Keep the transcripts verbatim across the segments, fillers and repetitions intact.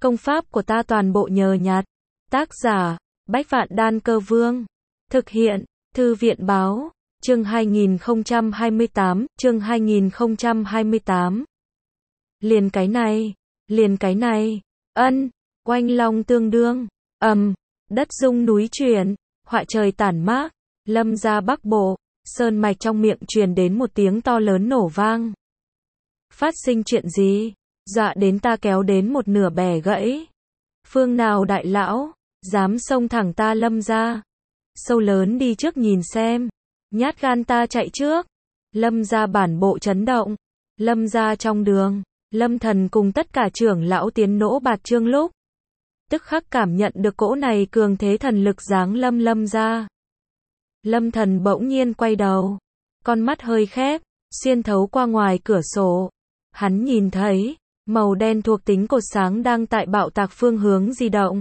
Công pháp của ta toàn bộ nhờ nhặt. Tác giả, Bách Vạn Đan Cơ Vương. Thực hiện, Thư viện báo, chương hai nghìn không trăm hai mươi tám, chương hai nghìn không trăm hai mươi tám. Liền cái này, liền cái này, ân, oanh long tương đương, ầm, đất rung núi chuyển, họa trời tản mát, Lâm gia Bắc Bộ, sơn mạch trong miệng truyền đến một tiếng to lớn nổ vang. Phát sinh chuyện gì? Dọa đến ta kéo đến một nửa bè gãy. Phương nào đại lão, dám xông thẳng ta Lâm gia? Sâu lớn đi trước nhìn xem. Nhát gan ta chạy trước. Lâm gia bản bộ chấn động. Lâm gia trong đường, Lâm Thần cùng tất cả trưởng lão tiến nỗ bạt trương lúc. Tức khắc cảm nhận được cỗ này cường thế thần lực giáng lâm Lâm gia. Lâm Thần bỗng nhiên quay đầu. Con mắt hơi khép, xuyên thấu qua ngoài cửa sổ. Hắn nhìn thấy, màu đen thuộc tính cột sáng đang tại bạo tạc phương hướng di động.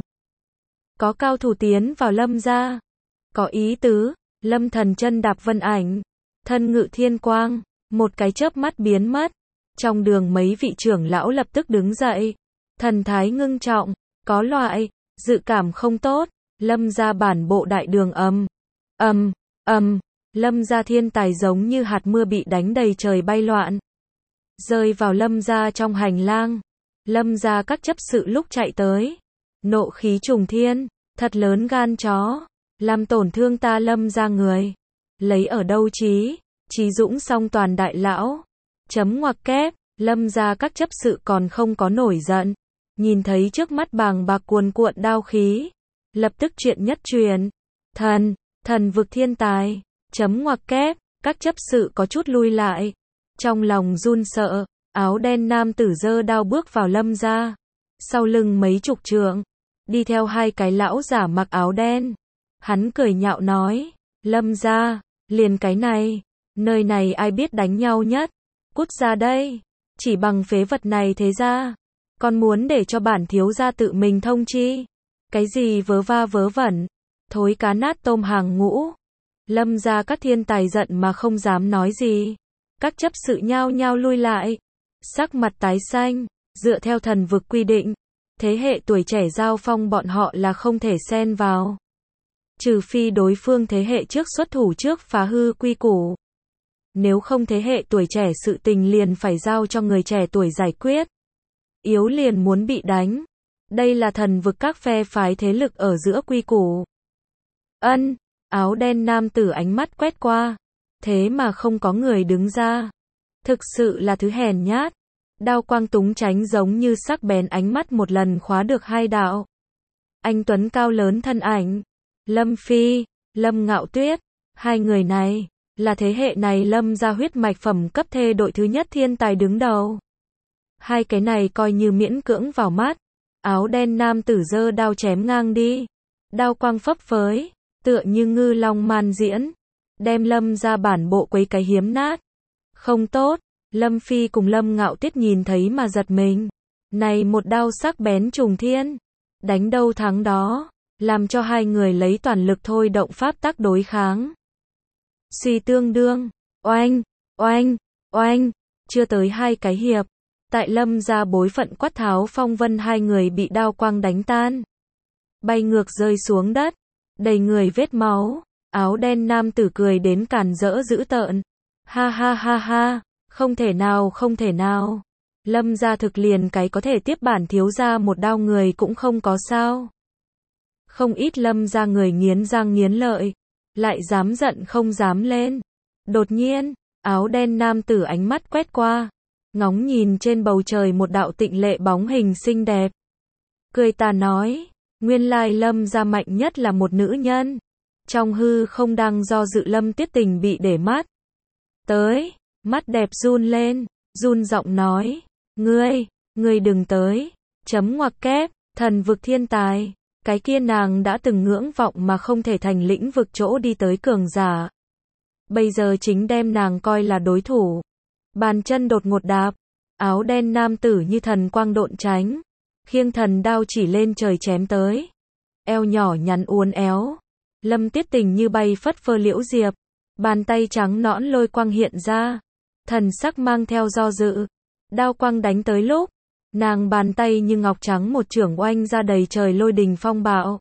Có cao thủ tiến vào Lâm gia. Có ý tứ, Lâm Thần chân đạp vân ảnh. Thân ngự thiên quang, một cái chớp mắt biến mất. Trong đường mấy vị trưởng lão lập tức đứng dậy. Thần thái ngưng trọng, có loại, dự cảm không tốt. Lâm gia bản bộ đại đường ầm, ầm, ầm. Lâm gia thiên tài giống như hạt mưa bị đánh đầy trời bay loạn. Rơi vào Lâm gia trong hành lang. Lâm gia các chấp sự lúc chạy tới. Nộ khí trùng thiên, thật lớn gan chó. Làm tổn thương ta Lâm gia người. Lấy ở đâu trí, trí dũng song toàn đại lão. Chấm ngoặc kép, Lâm gia các chấp sự còn không có nổi giận. Nhìn thấy trước mắt bàng bạc cuồn cuộn đao khí. Lập tức chuyện nhất truyền. Thần, thần vực thiên tài. Chấm ngoặc kép, các chấp sự có chút lui lại. Trong lòng run sợ, áo đen nam tử giơ đao bước vào Lâm gia. Sau lưng mấy chục trượng, đi theo hai cái lão giả mặc áo đen. Hắn cười nhạo nói, Lâm gia, liền cái này, nơi này ai biết đánh nhau nhất, cút ra đây, chỉ bằng phế vật này thế ra, còn muốn để cho bản thiếu gia tự mình thông chi, cái gì vớ va vớ vẩn, thối cá nát tôm hàng ngũ. Lâm gia các thiên tài giận mà không dám nói gì, các chấp sự nhao nhao lui lại, sắc mặt tái xanh, dựa theo thần vực quy định, thế hệ tuổi trẻ giao phong bọn họ là không thể xen vào. Trừ phi đối phương thế hệ trước xuất thủ trước phá hư quy củ. Nếu không thế hệ tuổi trẻ sự tình liền phải giao cho người trẻ tuổi giải quyết. Yếu liền muốn bị đánh. Đây là thần vực các phe phái thế lực ở giữa quy củ. Ân, áo đen nam tử ánh mắt quét qua. Thế mà không có người đứng ra. Thực sự là thứ hèn nhát. Đao quang túng tránh giống như sắc bén ánh mắt một lần khóa được hai đạo. Anh tuấn cao lớn thân ảnh. Lâm Phi, Lâm Ngạo Tuyết, hai người này, là thế hệ này Lâm gia huyết mạch phẩm cấp thê đội thứ nhất thiên tài đứng đầu. Hai cái này coi như miễn cưỡng vào mắt, áo đen nam tử giơ đao chém ngang đi, đao quang phấp phới, tựa như ngư long man diễn, đem Lâm gia bản bộ quấy cái hiếm nát. Không tốt, Lâm Phi cùng Lâm Ngạo Tuyết nhìn thấy mà giật mình, này một đao sắc bén trùng thiên, đánh đâu thắng đó. Làm cho hai người lấy toàn lực thôi động pháp tắc đối kháng. Suy tương đương, oanh, oanh, oanh, chưa tới hai cái hiệp. Tại Lâm gia bối phận Quát Tháo Phong Vân hai người bị đao quang đánh tan. Bay ngược rơi xuống đất, đầy người vết máu, áo đen nam tử cười đến càn rỡ dữ tợn. Ha ha ha ha, không thể nào không thể nào. Lâm gia thực liền cái có thể tiếp bản thiếu gia một đao người cũng không có sao. Không ít Lâm gia người nghiến răng nghiến lợi, lại dám giận không dám lên. Đột nhiên, áo đen nam tử ánh mắt quét qua, ngóng nhìn trên bầu trời một đạo tịnh lệ bóng hình xinh đẹp. Cười tà nói, nguyên lai Lâm gia mạnh nhất là một nữ nhân. Trong hư không đang do dự Lâm Tiết Tình bị để mắt. Tới, mắt đẹp run lên, run giọng nói, ngươi, ngươi đừng tới, chấm ngoặc kép, thần vực thiên tài. Cái kia nàng đã từng ngưỡng vọng mà không thể thành lĩnh vực chỗ đi tới cường giả. Bây giờ chính đem nàng coi là đối thủ. Bàn chân đột ngột đạp, áo đen nam tử như thần quang độn tránh, khiêng thần đao chỉ lên trời chém tới. Eo nhỏ nhắn uốn éo, Lâm Tiết Tình như bay phất phơ liễu diệp, bàn tay trắng nõn lôi quang hiện ra, thần sắc mang theo do dự. Đao quang đánh tới lúc, Nàng bàn tay như ngọc trắng một chưởng oanh ra đầy trời lôi đình phong bạo.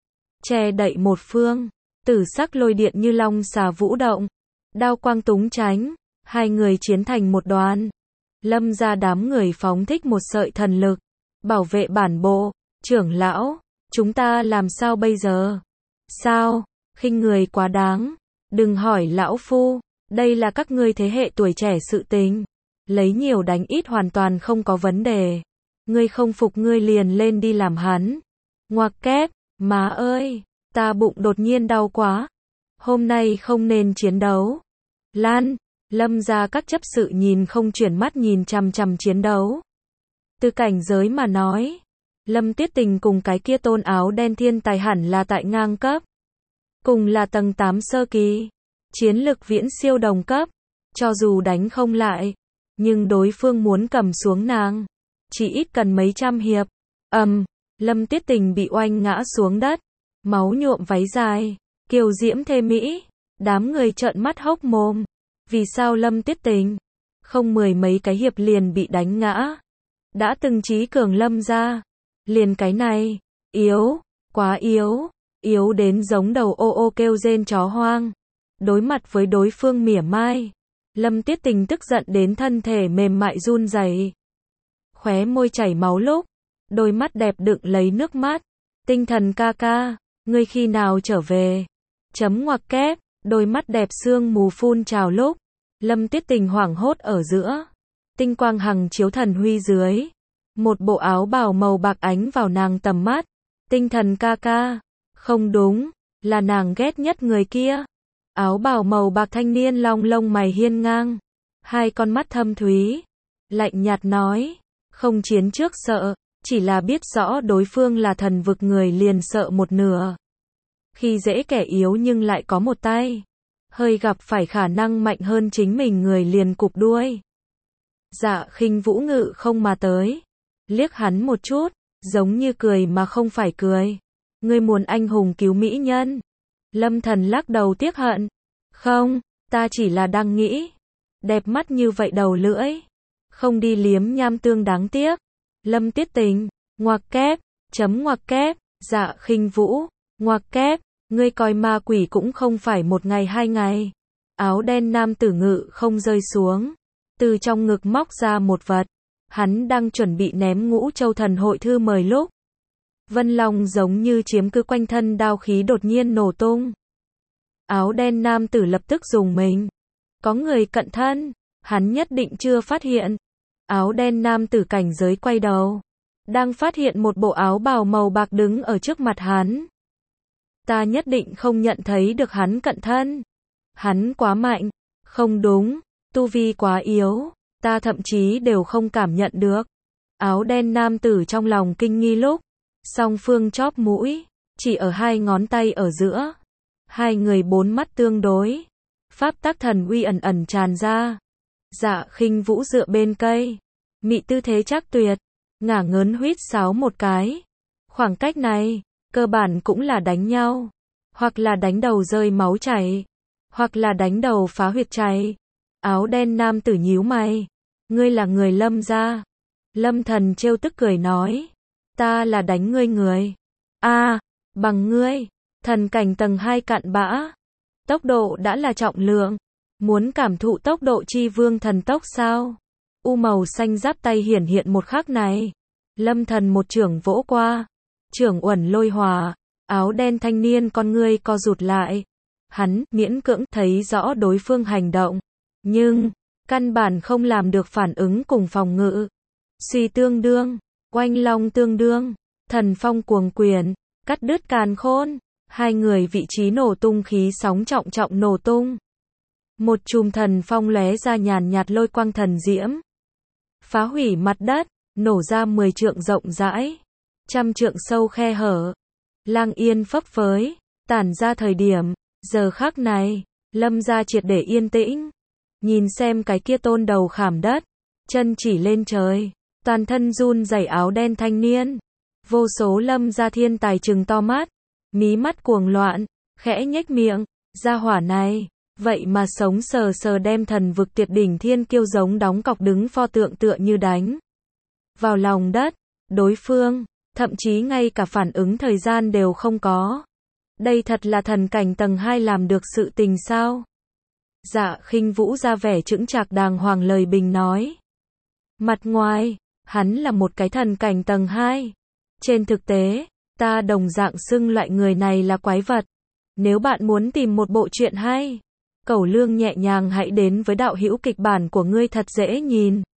Che đậy một phương, tử sắc lôi điện như long xà vũ động. Đao quang túng tránh, hai người chiến thành một đoàn. Lâm gia đám người phóng thích một sợi thần lực, bảo vệ bản bộ. Trưởng lão, chúng ta làm sao bây giờ? Sao? Khinh người quá đáng. Đừng hỏi lão phu, đây là các ngươi thế hệ tuổi trẻ sự tình. Lấy nhiều đánh ít hoàn toàn không có vấn đề. Ngươi không phục ngươi liền lên đi làm hắn. Ngoặc kép, má ơi, ta bụng đột nhiên đau quá. Hôm nay không nên chiến đấu. Lan, Lâm gia các chấp sự nhìn không chuyển mắt nhìn chằm chằm chiến đấu. Từ cảnh giới mà nói, Lâm Tuyết Tình cùng cái kia tôn áo đen thiên tài hẳn là tại ngang cấp. Cùng là tầng tám sơ kỳ, chiến lực viễn siêu đồng cấp. Cho dù đánh không lại, nhưng đối phương muốn cầm xuống nàng, chỉ ít cần mấy trăm hiệp. Ầm, um, Lâm Tuyết Tình bị oanh ngã xuống đất, máu nhuộm váy dài, kiều diễm thê mỹ, đám người trợn mắt hốc mồm. Vì sao Lâm Tuyết Tình không mười mấy cái hiệp liền bị đánh ngã? Đã từng trí cường Lâm gia, liền cái này, yếu, quá yếu, yếu đến giống đầu ô ô kêu rên chó hoang. Đối mặt với đối phương mỉa mai, Lâm Tuyết Tình tức giận đến thân thể mềm mại run rẩy, khóe môi chảy máu lúc, đôi mắt đẹp đựng lấy nước mắt. Tinh thần ca ca, ngươi khi nào trở về? Chấm ngoặc kép, đôi mắt đẹp sương mù phun trào lúc, Lâm Tuyết Tình hoảng hốt ở giữa. Tinh quang hằng chiếu thần huy dưới, một bộ áo bào màu bạc ánh vào nàng tầm mắt. Tinh thần ca ca, không đúng, là nàng ghét nhất người kia. Áo bào màu bạc thanh niên long lông mày hiên ngang, hai con mắt thâm thúy, lạnh nhạt nói, không chiến trước sợ, chỉ là biết rõ đối phương là thần vực người liền sợ một nửa. Khi dễ kẻ yếu nhưng lại có một tay, hơi gặp phải khả năng mạnh hơn chính mình người liền cụp đuôi. Dạ Khinh Vũ ngự không mà tới, liếc hắn một chút, giống như cười mà không phải cười. Ngươi muốn anh hùng cứu mỹ nhân? Lâm Thần lắc đầu tiếc hận. Không, ta chỉ là đang nghĩ, đẹp mắt như vậy đầu lưỡi, không đi liếm nham tương đáng tiếc. Lâm Tuyết Tình, ngoặc kép, chấm ngoặc kép, Dạ Khinh Vũ, ngoặc kép, ngươi coi ma quỷ cũng không phải một ngày hai ngày. Áo đen nam tử ngự không rơi xuống, từ trong ngực móc ra một vật, hắn đang chuẩn bị ném Ngũ Châu Thần hội thư mời lúc, Vân Long giống như chiếm cứ quanh thân đao khí đột nhiên nổ tung. Áo đen nam tử lập tức dùng mình. Có người cận thân, hắn nhất định chưa phát hiện. Áo đen nam tử cảnh giới quay đầu, đang phát hiện một bộ áo bào màu bạc đứng ở trước mặt hắn. Ta nhất định không nhận thấy được hắn cận thân. Hắn quá mạnh, không đúng, tu vi quá yếu, ta thậm chí đều không cảm nhận được. Áo đen nam tử trong lòng kinh nghi lúc, song phương chóp mũi, chỉ ở hai ngón tay ở giữa. Hai người bốn mắt tương đối, pháp tắc thần uy ẩn ẩn tràn ra. Dạ Khinh Vũ dựa bên cây, mị tư thế chắc tuyệt, ngả ngớn huýt sáo một cái. Khoảng cách này, cơ bản cũng là đánh nhau, hoặc là đánh đầu rơi máu chảy, hoặc là đánh đầu phá huyệt chảy. Áo đen nam tử nhíu mày, ngươi là người Lâm gia? Lâm Thần trêu tức cười nói, ta là đánh ngươi người. A, à, bằng ngươi, thần cảnh tầng hai cặn bã. Tốc độ đã là trọng lượng, muốn cảm thụ tốc độ chi vương thần tốc sao? U màu xanh giáp tay hiển hiện một khắc này, Lâm Thần một chưởng vỗ qua, chưởng uẩn lôi hòa, áo đen thanh niên con ngươi co rụt lại. Hắn miễn cưỡng thấy rõ đối phương hành động, nhưng căn bản không làm được phản ứng cùng phòng ngự. Suy tương đương, oanh long tương đương, thần phong cuồng quyền, cắt đứt càn khôn. Hai người vị trí nổ tung khí sóng trọng trọng nổ tung. Một chùm thần phong lóe ra nhàn nhạt lôi quang thần diễm, phá hủy mặt đất, nổ ra mười trượng rộng rãi, trăm trượng sâu khe hở. Lang yên phấp phới, tản ra thời điểm, giờ khắc này, Lâm gia triệt để yên tĩnh. Nhìn xem cái kia tôn đầu khảm đất, chân chỉ lên trời, toàn thân run rẩy áo đen thanh niên. Vô số Lâm gia thiên tài trừng to mắt, mí mắt cuồng loạn, khẽ nhếch miệng, gia hỏa này, vậy mà sống sờ sờ đem thần vực tuyệt đỉnh thiên kiêu giống đóng cọc đứng pho tượng tựa như đánh. vào lòng đất. Đối phương, thậm chí ngay cả phản ứng thời gian đều không có. Đây thật là thần cảnh tầng hai làm được sự tình sao? Dạ Khinh Vũ ra vẻ chững chạc đàng hoàng lời bình nói. Mặt ngoài, hắn là một cái thần cảnh tầng hai. Trên thực tế, ta đồng dạng xưng loại người này là quái vật. Nếu bạn muốn tìm một bộ truyện hay, Cẩu Lương nhẹ nhàng hãy đến với đạo hữu kịch bản của ngươi thật dễ nhìn.